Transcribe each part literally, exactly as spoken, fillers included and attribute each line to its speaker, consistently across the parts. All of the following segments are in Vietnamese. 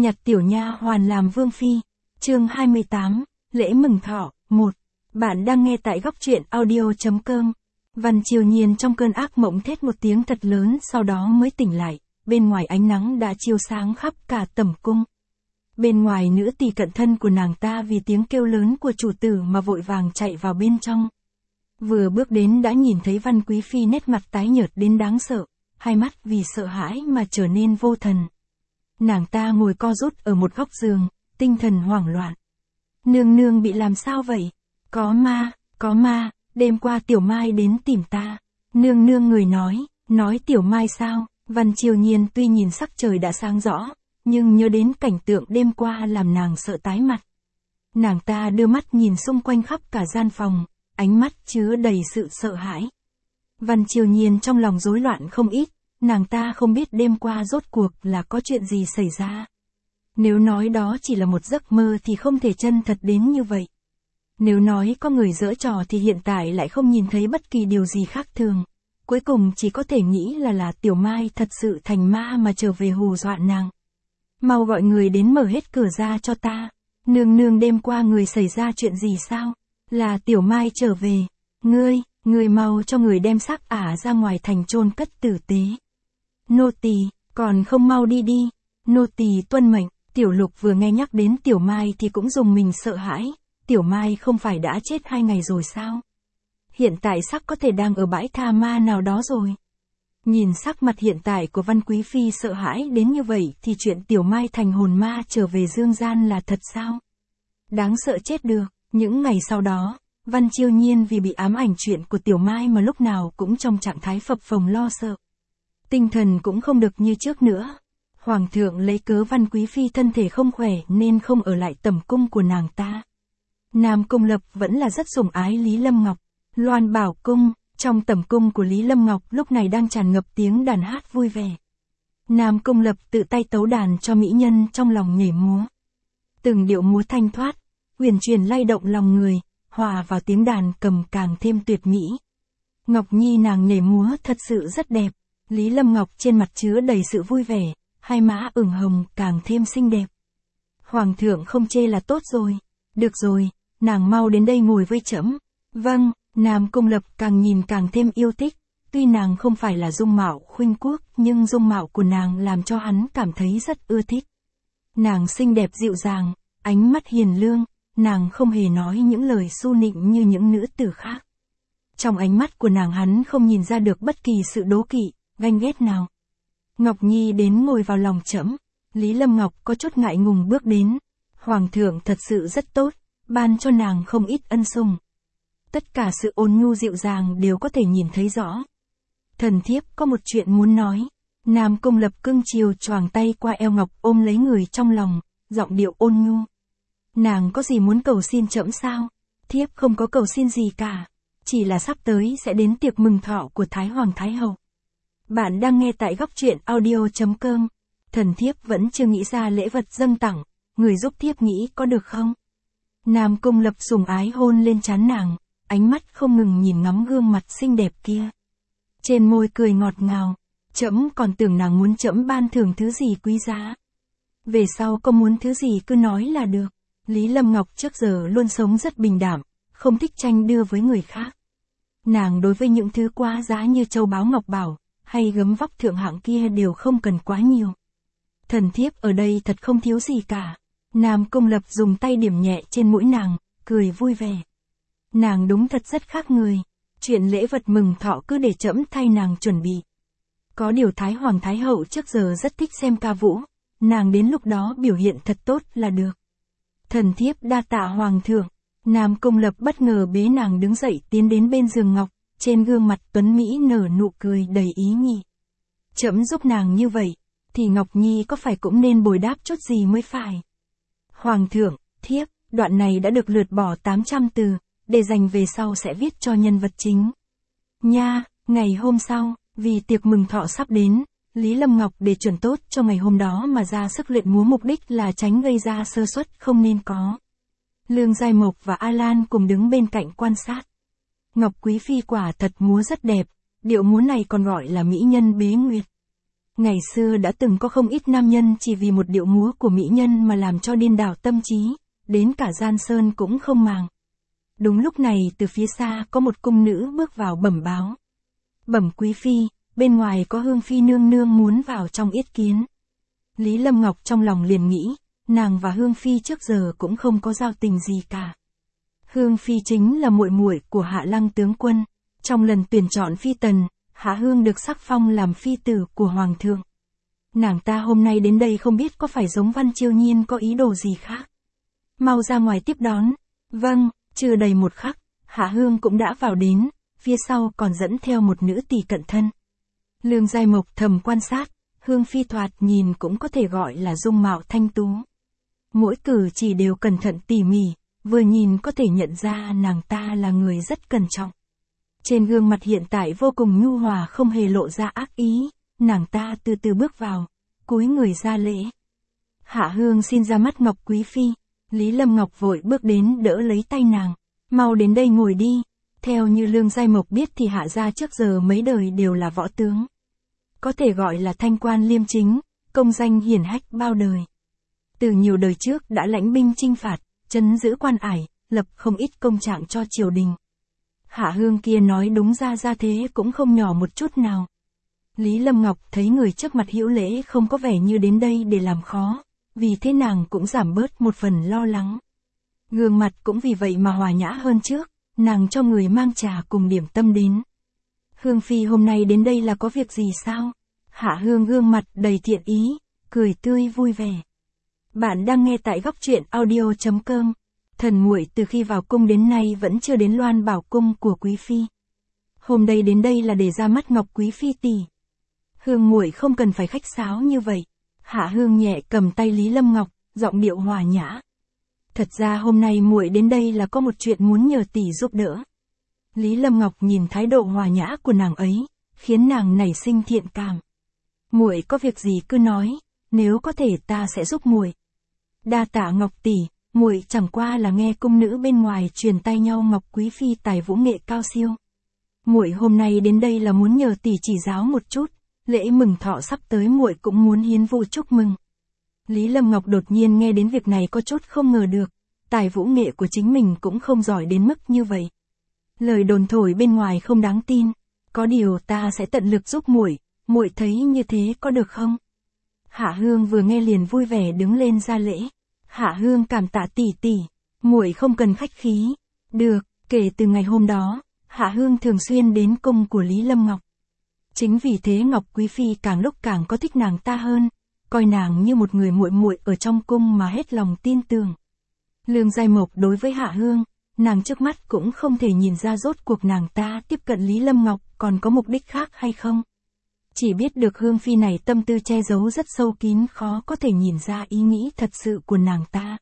Speaker 1: nhặt tiểu nha hoàn làm vương phi. Chương hai mươi tám, lễ mừng thọ. một. Bạn đang nghe tại góc truyện audio chấm com. Văn Triều Nhiên trong cơn ác mộng thét một tiếng thật lớn, sau đó mới tỉnh lại. Bên ngoài ánh nắng đã chiếu sáng khắp cả tẩm cung. Bên ngoài nữ tỳ cận thân của nàng ta vì tiếng kêu lớn của chủ tử mà vội vàng chạy vào bên trong. Vừa bước đến đã nhìn thấy Văn Quý Phi nét mặt tái nhợt đến đáng sợ, hai mắt vì sợ hãi mà trở nên vô thần. Nàng ta ngồi co rút ở một góc giường, tinh thần hoảng loạn. Nương nương bị làm sao vậy? Có ma, có ma, đêm qua Tiểu Mai đến tìm ta. Nương nương người nói, nói Tiểu Mai sao? Văn Triều Nhiên tuy nhìn sắc trời đã sáng rõ, nhưng nhớ đến cảnh tượng đêm qua làm nàng sợ tái mặt. Nàng ta đưa mắt nhìn xung quanh khắp cả gian phòng, ánh mắt chứa đầy sự sợ hãi. Văn Triều Nhiên trong lòng rối loạn không ít, nàng ta không biết đêm qua rốt cuộc là có chuyện gì xảy ra. Nếu nói đó chỉ là một giấc mơ thì không thể chân thật đến như vậy. Nếu nói có người giở trò thì hiện tại lại không nhìn thấy bất kỳ điều gì khác thường. Cuối cùng chỉ có thể nghĩ là là Tiểu Mai thật sự thành ma mà trở về hù dọa nàng. Mau gọi người đến mở hết cửa ra cho ta. Nương nương đêm qua người xảy ra chuyện gì sao? Là Tiểu Mai trở về. Ngươi, ngươi mau cho người đem xác ả ra ngoài thành chôn cất tử tế. Nô tỳ, còn không mau đi đi. Nô tỳ tuân mệnh. Tiểu Lục vừa nghe nhắc đến Tiểu Mai thì cũng dùng mình sợ hãi. Tiểu Mai không phải đã chết hai ngày rồi sao? Hiện tại xác có thể đang ở bãi tha ma nào đó rồi. Nhìn sắc mặt hiện tại của Văn Quý Phi sợ hãi đến như vậy thì chuyện Tiểu Mai thành hồn ma trở về dương gian là thật sao? Đáng sợ chết được. Những ngày sau đó, Văn Triều Nhiên vì bị ám ảnh chuyện của Tiểu Mai mà lúc nào cũng trong trạng thái phập phồng lo sợ. Tinh thần cũng không được như trước nữa. Hoàng thượng lấy cớ Văn Quý Phi thân thể không khỏe nên không ở lại tẩm cung của nàng ta. Nam Cung Lập vẫn là rất sủng ái Lý Lâm Ngọc. Loan Bảo Cung, trong tẩm cung của Lý Lâm Ngọc lúc này đang tràn ngập tiếng đàn hát vui vẻ. Nam Cung Lập tự tay tấu đàn cho mỹ nhân trong lòng nhảy múa. Từng điệu múa thanh thoát, huyền truyền lay động lòng người, hòa vào tiếng đàn cầm càng thêm tuyệt mỹ. Ngọc Nhi nàng nhảy múa thật sự rất đẹp. Lý Lâm Ngọc trên mặt chứa đầy sự vui vẻ, hai má ửng hồng càng thêm xinh đẹp. Hoàng thượng không chê là tốt rồi. Được rồi, nàng mau đến đây ngồi với trẫm. Vâng. Nam Cung Lập càng nhìn càng thêm yêu thích. Tuy nàng không phải là dung mạo khuynh quốc, nhưng dung mạo của nàng làm cho hắn cảm thấy rất ưa thích. Nàng xinh đẹp dịu dàng, ánh mắt hiền lương, nàng không hề nói những lời su nịnh như những nữ tử khác. Trong ánh mắt của nàng hắn không nhìn ra được bất kỳ sự đố kỵ, ganh ghét nào. Ngọc Nhi đến ngồi vào lòng trẫm. Lý Lâm Ngọc có chút ngại ngùng bước đến. Hoàng thượng thật sự rất tốt, ban cho nàng không ít ân sủng. Tất cả sự ôn nhu dịu dàng đều có thể nhìn thấy rõ. Thần thiếp có một chuyện muốn nói. Nam Cung Lập cưng chiều choàng tay qua eo Ngọc ôm lấy người trong lòng, giọng điệu ôn nhu. Nàng có gì muốn cầu xin trẫm sao? Thiếp không có cầu xin gì cả. Chỉ là sắp tới sẽ đến tiệc mừng thọ của Thái Hoàng Thái Hậu. Bạn đang nghe tại góc truyện audio chấm com. Thần thiếp vẫn chưa nghĩ ra lễ vật dâng tặng, người giúp thiếp nghĩ có được không? Nam Cung Lập sủng ái hôn lên trán nàng, ánh mắt không ngừng nhìn ngắm gương mặt xinh đẹp kia. Trên môi cười ngọt ngào, trẫm còn tưởng nàng muốn trẫm ban thưởng thứ gì quý giá. Về sau có muốn thứ gì cứ nói là được. Lý Lâm Ngọc trước giờ luôn sống rất bình đạm, không thích tranh đưa với người khác. Nàng đối với những thứ quá giá như châu báu ngọc bảo, hay gấm vóc thượng hạng kia đều không cần quá nhiều. Thần thiếp ở đây thật không thiếu gì cả. Nam Cung Lập dùng tay điểm nhẹ trên mũi nàng, cười vui vẻ. Nàng đúng thật rất khác người. Chuyện lễ vật mừng thọ cứ để trẫm thay nàng chuẩn bị. Có điều Thái Hoàng Thái Hậu trước giờ rất thích xem ca vũ, nàng đến lúc đó biểu hiện thật tốt là được. Thần thiếp đa tạ Hoàng thượng. Nam Cung Lập bất ngờ bế nàng đứng dậy tiến đến bên giường ngọc, trên gương mặt tuấn Mỹ nở nụ cười đầy ý nhị. Trẫm giúp nàng như vậy, thì Ngọc Nhi có phải cũng nên bồi đáp chút gì mới phải. Hoàng thượng, thiếp, đoạn này đã được lượt bỏ tám trăm từ, để dành về sau sẽ viết cho nhân vật chính. Nha, ngày hôm sau, vì tiệc mừng thọ sắp đến, Lý Lâm Ngọc để chuẩn tốt cho ngày hôm đó mà ra sức luyện múa mục đích là tránh gây ra sơ suất không nên có. Lương Giai Mộc và A Lan cùng đứng bên cạnh quan sát. Ngọc Quý Phi quả thật múa rất đẹp, điệu múa này còn gọi là mỹ nhân bế nguyệt. Ngày xưa đã từng có không ít nam nhân chỉ vì một điệu múa của mỹ nhân mà làm cho điên đảo tâm trí, đến cả Giang Sơn cũng không màng. Đúng lúc này từ phía xa có một cung nữ bước vào bẩm báo. Bẩm quý phi, bên ngoài có Hương phi nương nương muốn vào trong yết kiến. Lý Lâm Ngọc trong lòng liền nghĩ, nàng và Hương phi trước giờ cũng không có giao tình gì cả. Hương phi chính là muội muội của Hạ Lăng tướng quân, trong lần tuyển chọn phi tần, Hạ Hương được sắc phong làm phi tử của hoàng thượng. Nàng ta hôm nay đến đây không biết có phải giống Văn Chiêu Nhiên có ý đồ gì khác. Mau ra ngoài tiếp đón. Vâng, chưa đầy một khắc, Hạ Hương cũng đã vào đến, phía sau còn dẫn theo một nữ tỳ cận thân. Lương Giai Mộc thầm quan sát, Hương phi thoạt nhìn cũng có thể gọi là dung mạo thanh tú. Mỗi cử chỉ đều cẩn thận tỉ mỉ, vừa nhìn có thể nhận ra nàng ta là người rất cẩn trọng. Trên gương mặt hiện tại vô cùng nhu hòa không hề lộ ra ác ý, nàng ta từ từ bước vào, cúi người ra lễ. Hạ Hương xin ra mắt Ngọc quý phi. Lý Lâm Ngọc vội bước đến đỡ lấy tay nàng, mau đến đây ngồi đi. Theo như Lương Giai Mộc biết thì Hạ gia trước giờ mấy đời đều là võ tướng. Có thể gọi là thanh quan liêm chính, công danh hiển hách bao đời. Từ nhiều đời trước đã lãnh binh chinh phạt, trấn giữ quan ải, lập không ít công trạng cho triều đình. Hạ Hương kia nói đúng ra ra thế cũng không nhỏ một chút nào. Lý Lâm Ngọc thấy người trước mặt hữu lễ không có vẻ như đến đây để làm khó, vì thế nàng cũng giảm bớt một phần lo lắng. Gương mặt cũng vì vậy mà hòa nhã hơn trước, nàng cho người mang trà cùng điểm tâm đến. Hương phi hôm nay đến đây là có việc gì sao? Hạ Hương gương mặt đầy thiện ý, cười tươi vui vẻ. Bạn đang nghe tại góc truyện audio chấm com. Thần muội từ khi vào cung đến nay vẫn chưa đến Loan Bảo cung của quý phi. Hôm nay đến đây là để ra mắt Ngọc quý phi tỷ. Hương muội không cần phải khách sáo như vậy. Hạ Hương nhẹ cầm tay Lý Lâm Ngọc, giọng điệu hòa nhã. Thật ra hôm nay muội đến đây là có một chuyện muốn nhờ tỷ giúp đỡ. Lý Lâm Ngọc nhìn thái độ hòa nhã của nàng ấy, khiến nàng nảy sinh thiện cảm. Muội có việc gì cứ nói, nếu có thể ta sẽ giúp muội. Đa tạ Ngọc tỷ, muội chẳng qua là nghe cung nữ bên ngoài truyền tay nhau Ngọc quý phi tài vũ nghệ cao siêu. Muội hôm nay đến đây là muốn nhờ tỷ chỉ giáo một chút, lễ mừng thọ sắp tới muội cũng muốn hiến vũ chúc mừng. Lý Lâm Ngọc đột nhiên nghe đến việc này có chút không ngờ được, tài vũ nghệ của chính mình cũng không giỏi đến mức như vậy. Lời đồn thổi bên ngoài không đáng tin, có điều ta sẽ tận lực giúp muội, muội thấy như thế có được không? Hạ Hương vừa nghe liền vui vẻ đứng lên ra lễ. Hạ Hương cảm tạ tỷ tỷ, muội không cần khách khí. Được, kể từ ngày hôm đó, Hạ Hương thường xuyên đến cung của Lý Lâm Ngọc. Chính vì thế Ngọc quý phi càng lúc càng có thích nàng ta hơn, coi nàng như một người muội muội ở trong cung mà hết lòng tin tưởng. Lương Giai Mộc đối với Hạ Hương, nàng trước mắt cũng không thể nhìn ra rốt cuộc nàng ta tiếp cận Lý Lâm Ngọc còn có mục đích khác hay không. Chỉ biết được Hương phi này tâm tư che giấu rất sâu kín, khó có thể nhìn ra ý nghĩ thật sự của nàng ta.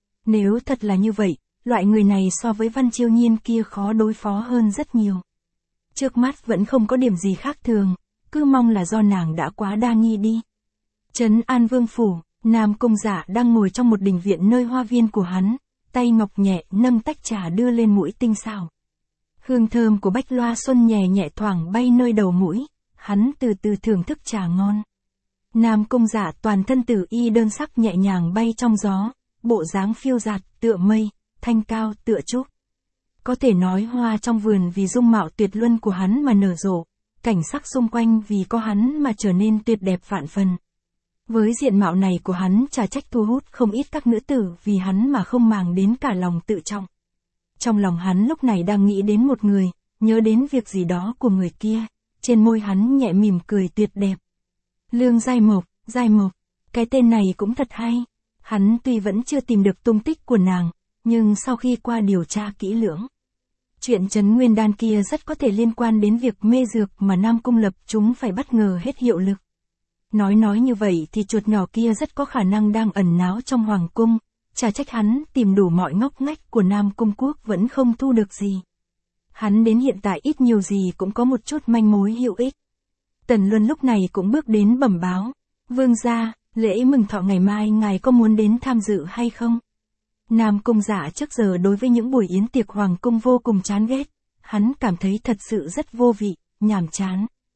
Speaker 1: Nếu thật là như vậy, loại người này so với Văn Chiêu Nhiên kia khó đối phó hơn rất nhiều. Trước mắt vẫn không có điểm gì khác thường, cứ mong là do nàng đã quá đa nghi đi. Trấn An Vương phủ, Nam Cung Dạ đang ngồi trong một đình viện nơi hoa viên của hắn, tay ngọc nhẹ nâng tách trà đưa lên mũi tinh xảo. Hương thơm của bách loa xuân nhẹ nhẹ thoảng bay nơi đầu mũi, hắn từ từ thưởng thức trà ngon. Nam Cung Dạ toàn thân tử y đơn sắc nhẹ nhàng bay trong gió, bộ dáng phiêu dạt tựa mây, thanh cao tựa trúc. Có thể nói hoa trong vườn vì dung mạo tuyệt luân của hắn mà nở rộ, cảnh sắc xung quanh vì có hắn mà trở nên tuyệt đẹp vạn phần. Với diện mạo này của hắn chả trách thu hút không ít các nữ tử vì hắn mà không màng đến cả lòng tự trọng. Trong lòng hắn lúc này đang nghĩ đến một người, nhớ đến việc gì đó của người kia, trên môi hắn nhẹ mỉm cười tuyệt đẹp. Lương Giai Mộc, Giai Mộc, cái tên này cũng thật hay. Hắn tuy vẫn chưa tìm được tung tích của nàng, nhưng sau khi qua điều tra kỹ lưỡng, chuyện Trấn Nguyên Đan kia rất có thể liên quan đến việc mê dược mà Nam Cung lập chúng phải bất ngờ hết hiệu lực. Nói nói như vậy thì chuột nhỏ kia rất có khả năng đang ẩn náu trong hoàng cung, chả trách hắn tìm đủ mọi ngóc ngách của Nam Cung quốc vẫn không thu được gì. Hắn đến hiện tại ít nhiều gì cũng có một chút manh mối hữu ích. Tần Luân lúc này cũng bước đến bẩm báo, vương gia, lễ mừng thọ ngày mai ngài có muốn đến tham dự hay không? Nam Cung Dạ trước giờ đối với những buổi yến tiệc hoàng cung vô cùng chán ghét, hắn cảm thấy thật sự rất vô vị, nhàm chán.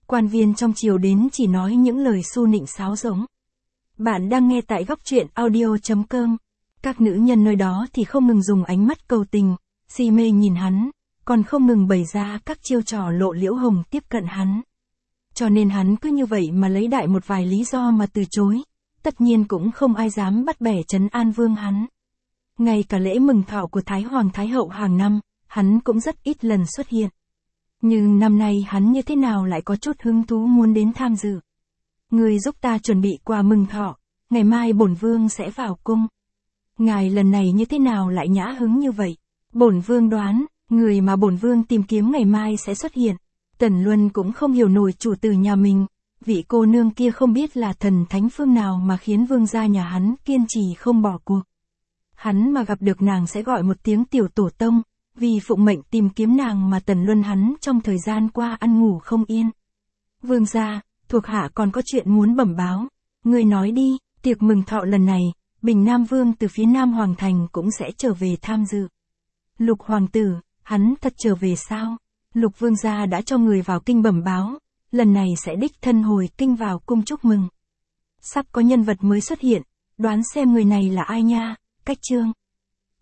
Speaker 1: Quan viên trong triều đến chỉ nói những lời su nịnh sáo rỗng. Bạn đang nghe tại góc truyện audio.com. Các nữ nhân nơi đó thì không ngừng dùng ánh mắt cầu tình, si mê nhìn hắn, còn không ngừng bày ra các chiêu trò lộ liễu hồng tiếp cận hắn. Cho nên hắn cứ như vậy mà lấy đại một vài lý do mà từ chối, tất nhiên cũng không ai dám bắt bẻ trấn an vương hắn. Ngay cả lễ mừng thọ của Thái Hoàng Thái Hậu hàng năm, hắn cũng rất ít lần xuất hiện. Nhưng năm nay hắn như thế nào lại có chút hứng thú muốn đến tham dự. Người giúp ta chuẩn bị quà mừng thọ, ngày mai bổn vương sẽ vào cung. Ngài lần này như thế nào lại nhã hứng như vậy? Bổn vương đoán, người mà bổn vương tìm kiếm ngày mai sẽ xuất hiện. Tần Luân cũng không hiểu nổi chủ tử nhà mình, vị cô nương kia không biết là thần thánh phương nào mà khiến vương gia nhà hắn kiên trì không bỏ cuộc. Hắn mà gặp được nàng sẽ gọi một tiếng tiểu tổ tông, vì phụng mệnh tìm kiếm nàng mà Tần Luân hắn trong thời gian qua ăn ngủ không yên. Vương gia, thuộc hạ còn có chuyện muốn bẩm báo. Người nói đi, tiệc mừng thọ lần này, Bình Nam Vương từ phía Nam Hoàng Thành cũng sẽ trở về tham dự. Lục Hoàng tử, hắn thật trở về sao? Lục Vương gia đã cho người vào kinh bẩm báo, lần này sẽ đích thân hồi kinh vào cung chúc mừng. Sắp có nhân vật mới xuất hiện, đoán xem người này là ai nha. Cách chương